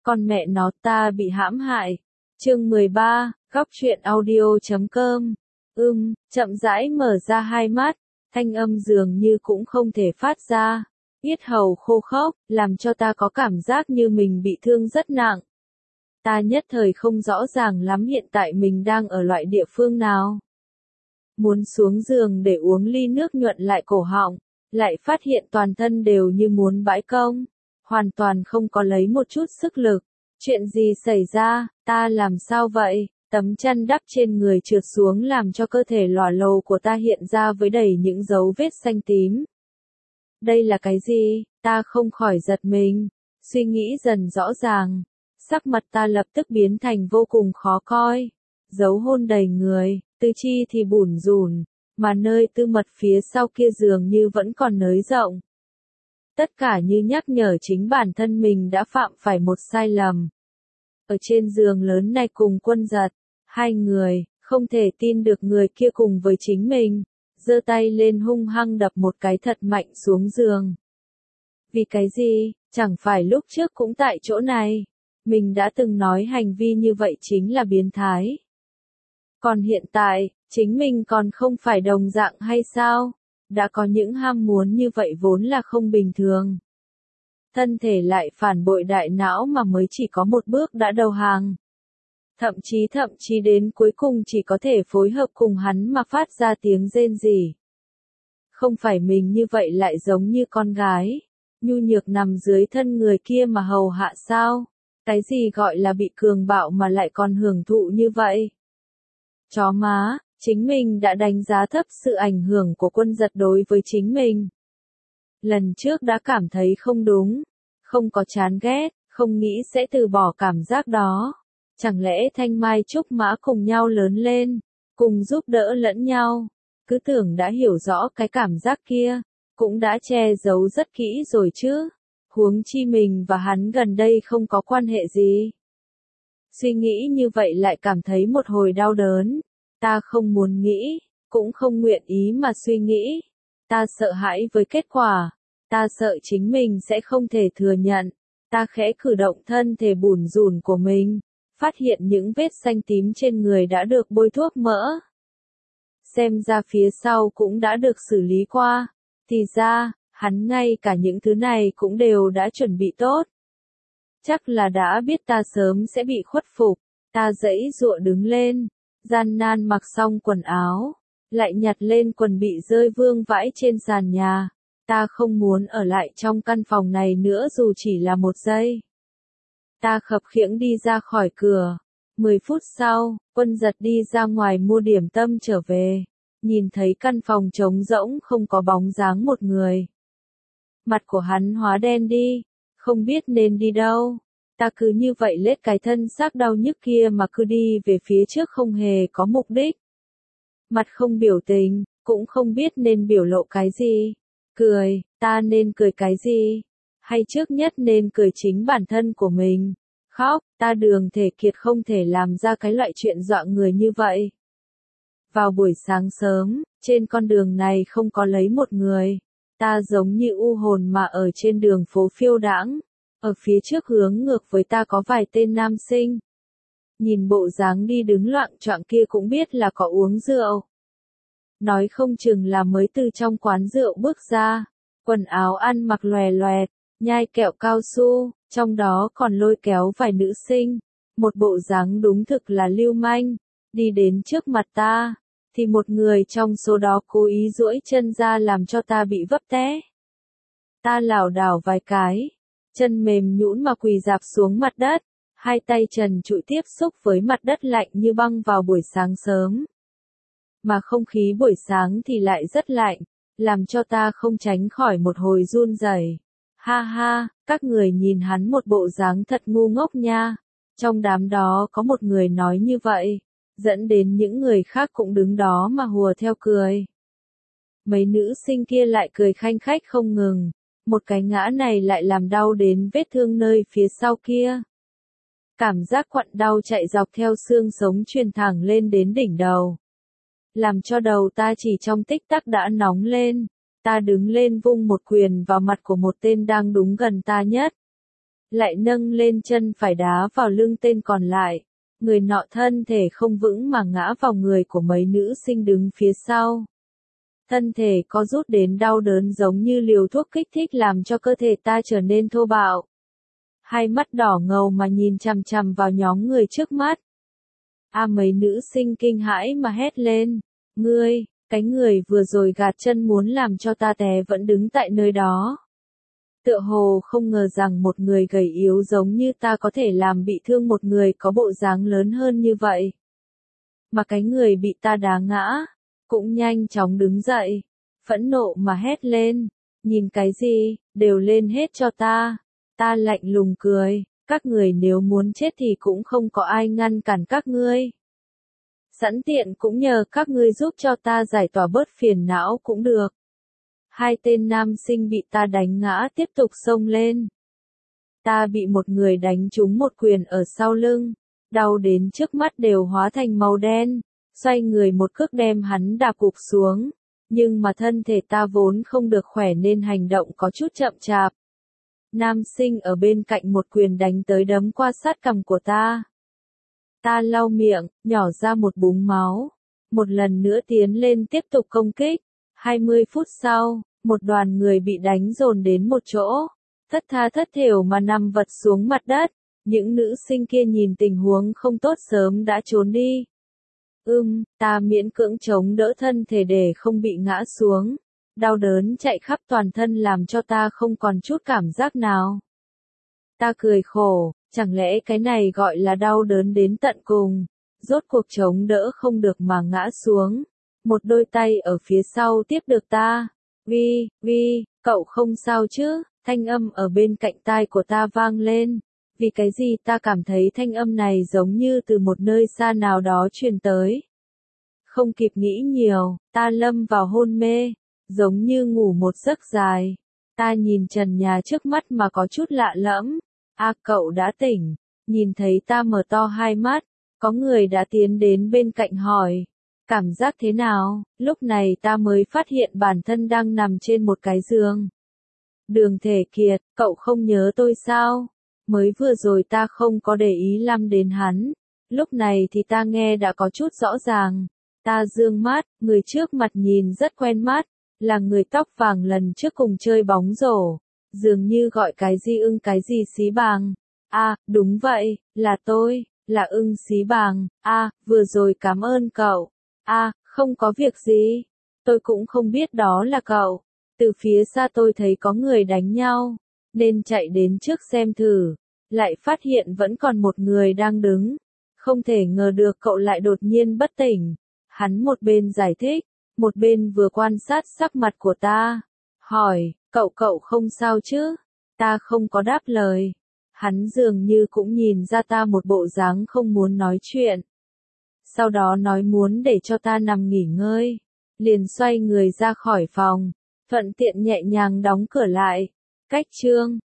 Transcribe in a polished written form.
Con mẹ nó, ta bị hãm hại. Chương 13, góc truyện audio.com. Chậm rãi mở ra hai mắt, thanh âm dường như cũng không thể phát ra. Yết hầu khô khốc, làm cho ta có cảm giác như mình bị thương rất nặng. Ta nhất thời không rõ ràng lắm hiện tại mình đang ở loại địa phương nào. Muốn xuống giường để uống ly nước nhuận lại cổ họng, lại phát hiện toàn thân đều như muốn bãi công, hoàn toàn không có lấy một chút sức lực. Chuyện gì xảy ra, ta làm sao vậy? Tấm chăn đắp trên người trượt xuống làm cho cơ thể lòa lồ của ta hiện ra với đầy những dấu vết xanh tím. Đây là cái gì? Ta không khỏi giật mình, suy nghĩ dần rõ ràng. Sắc mặt ta lập tức biến thành vô cùng khó coi. Dấu hôn đầy người, tứ chi thì bủn rủn, mà nơi tư mật phía sau kia dường như vẫn còn nới rộng. Tất cả như nhắc nhở chính bản thân mình đã phạm phải một sai lầm. Ở trên giường lớn này cùng Quân Giật, hai người, không thể tin được người kia cùng với chính mình, giơ tay lên hung hăng đập một cái thật mạnh xuống giường. Vì cái gì, chẳng phải lúc trước cũng tại chỗ này, mình đã từng nói hành vi như vậy chính là biến thái. Còn hiện tại, chính mình còn không phải đồng dạng hay sao? Đã có những ham muốn như vậy vốn là không bình thường. Thân thể lại phản bội đại não mà mới chỉ có một bước đã đầu hàng. Thậm chí đến cuối cùng chỉ có thể phối hợp cùng hắn mà phát ra tiếng rên rỉ. Không phải mình như vậy lại giống như con gái, nhu nhược nằm dưới thân người kia mà hầu hạ sao? Cái gì gọi là bị cường bạo mà lại còn hưởng thụ như vậy? Chó má, chính mình đã đánh giá thấp sự ảnh hưởng của Quân Giật đối với chính mình. Lần trước đã cảm thấy không đúng, không có chán ghét, không nghĩ sẽ từ bỏ cảm giác đó. Chẳng lẽ thanh mai trúc mã cùng nhau lớn lên, cùng giúp đỡ lẫn nhau, cứ tưởng đã hiểu rõ cái cảm giác kia, cũng đã che giấu rất kỹ rồi chứ. Huống chi mình và hắn gần đây không có quan hệ gì. Suy nghĩ như vậy lại cảm thấy một hồi đau đớn. Ta không muốn nghĩ, cũng không nguyện ý mà suy nghĩ. Ta sợ hãi với kết quả. Ta sợ chính mình sẽ không thể thừa nhận. Ta khẽ cử động thân thể bủn rủn của mình, phát hiện những vết xanh tím trên người đã được bôi thuốc mỡ. Xem ra phía sau cũng đã được xử lý qua. Thì ra, hắn ngay cả những thứ này cũng đều đã chuẩn bị tốt. Chắc là đã biết ta sớm sẽ bị khuất phục. Ta giãy giụa đứng lên, gian nan mặc xong quần áo, lại nhặt lên quần bị rơi vương vãi trên sàn nhà. Ta không muốn ở lại trong căn phòng này nữa dù chỉ là một giây. Ta khập khiễng đi ra khỏi cửa. 10 phút sau, Quân Giật đi ra ngoài mua điểm tâm trở về. Nhìn thấy căn phòng trống rỗng không có bóng dáng một người. Mặt của hắn hóa đen đi, không biết nên đi đâu. Ta cứ như vậy lết cái thân xác đau nhức kia mà cứ đi về phía trước không hề có mục đích. Mặt không biểu tình, cũng không biết nên biểu lộ cái gì. Cười, ta nên cười cái gì? Hay trước nhất nên cười chính bản thân của mình? Khóc, ta Đường Thể Kiệt không thể làm ra cái loại chuyện dọa người như vậy. Vào buổi sáng sớm, trên con đường này không có lấy một người. Ta giống như u hồn mà ở trên đường phố phiêu đãng. Ở phía trước hướng ngược với ta có vài tên nam sinh. Nhìn bộ dáng đi đứng loạng choạng kia cũng biết là có uống rượu. Nói không chừng là mới từ trong quán rượu bước ra. Quần áo ăn mặc lòe loẹt, nhai kẹo cao su, trong đó còn lôi kéo vài nữ sinh. Một bộ dáng đúng thực là lưu manh. Đi đến trước mặt ta, thì một người trong số đó cố ý duỗi chân ra làm cho ta bị vấp té. Ta lảo đảo vài cái, chân mềm nhũn mà quỳ rạp xuống mặt đất, hai tay trần trụi tiếp xúc với mặt đất lạnh như băng vào buổi sáng sớm. Mà không khí buổi sáng thì lại rất lạnh, làm cho ta không tránh khỏi một hồi run rẩy. Ha ha, các người nhìn hắn một bộ dáng thật ngu ngốc nha. Trong đám đó có một người nói như vậy, dẫn đến những người khác cũng đứng đó mà hùa theo cười. Mấy nữ sinh kia lại cười khanh khách không ngừng, một cái ngã này lại làm đau đến vết thương nơi phía sau kia. Cảm giác quặn đau chạy dọc theo xương sống truyền thẳng lên đến đỉnh đầu. Làm cho đầu ta chỉ trong tích tắc đã nóng lên. Ta đứng lên vung một quyền vào mặt của một tên đang đúng gần ta nhất. lại nâng lên chân phải đá vào lưng tên còn lại. Người nọ thân thể không vững mà ngã vào người của mấy nữ sinh đứng phía sau. Thân thể có rút đến đau đớn giống như liều thuốc kích thích làm cho cơ thể ta trở nên thô bạo. Hai mắt đỏ ngầu mà nhìn chằm chằm vào nhóm người trước mắt. Mấy nữ sinh kinh hãi mà hét lên. Ngươi, cái người vừa rồi gạt chân muốn làm cho ta té vẫn đứng tại nơi đó. Tựa hồ không ngờ rằng một người gầy yếu giống như ta có thể làm bị thương một người có bộ dáng lớn hơn như vậy. Mà cái người bị ta đá ngã, cũng nhanh chóng đứng dậy, phẫn nộ mà hét lên. Nhìn cái gì, đều lên hết cho ta. Ta lạnh lùng cười, các người nếu muốn chết thì cũng không có ai ngăn cản các ngươi. Sẵn tiện cũng nhờ các ngươi giúp cho ta giải tỏa bớt phiền não cũng được. Hai tên nam sinh bị ta đánh ngã tiếp tục xông lên. Ta bị một người đánh trúng một quyền ở sau lưng, đau đến trước mắt đều hóa thành màu đen, xoay người một cước đem hắn đạp gục xuống, nhưng mà thân thể ta vốn không được khỏe nên hành động có chút chậm chạp. Nam sinh ở bên cạnh một quyền đánh tới đấm qua sát cằm của ta. Ta lau miệng, nhỏ ra một búng máu, một lần nữa tiến lên tiếp tục công kích. 20 phút sau, một đoàn người bị đánh dồn đến một chỗ, thất tha thất thểu mà nằm vật xuống mặt đất. Những nữ sinh kia nhìn tình huống không tốt sớm đã trốn đi. Ta miễn cưỡng chống đỡ thân thể để không bị ngã xuống. Đau đớn chạy khắp toàn thân làm cho ta không còn chút cảm giác nào. Ta cười khổ, chẳng lẽ cái này gọi là đau đớn đến tận cùng, rốt cuộc chống đỡ không được mà ngã xuống. Một đôi tay ở phía sau tiếp được ta. Vi, cậu không sao chứ? Thanh âm ở bên cạnh tai của ta vang lên. Vì cái gì ta cảm thấy thanh âm này giống như từ một nơi xa nào đó truyền tới. Không kịp nghĩ nhiều, ta lâm vào hôn mê, giống như ngủ một giấc dài. Ta nhìn trần nhà trước mắt mà có chút lạ lẫm. Cậu đã tỉnh. Nhìn thấy ta mở to hai mắt, có người đã tiến đến bên cạnh hỏi. Cảm giác thế nào? Lúc này ta mới phát hiện bản thân đang nằm trên một cái giường. Đường Thể Kiệt, cậu không nhớ tôi sao? Mới vừa rồi ta không có để ý lắm đến hắn. Lúc này thì ta nghe đã có chút rõ ràng. Ta dương mắt, người trước mặt nhìn rất quen mắt. Là người tóc vàng lần trước cùng chơi bóng rổ. Dường như gọi cái gì cái gì xí bàng. Đúng vậy, là tôi, là xí bàng. Vừa rồi cảm ơn cậu. Không có việc gì. Tôi cũng không biết đó là cậu. Từ phía xa tôi thấy có người đánh nhau, nên chạy đến trước xem thử. Lại phát hiện vẫn còn một người đang đứng. Không thể ngờ được cậu lại đột nhiên bất tỉnh. Hắn một bên giải thích, một bên vừa quan sát sắc mặt của ta. Hỏi, cậu không sao chứ? Ta không có đáp lời. Hắn dường như cũng nhìn ra ta một bộ dáng không muốn nói chuyện. Sau đó nói muốn để cho ta nằm nghỉ ngơi. Liền xoay người ra khỏi phòng, thuận tiện nhẹ nhàng đóng cửa lại. Cách chương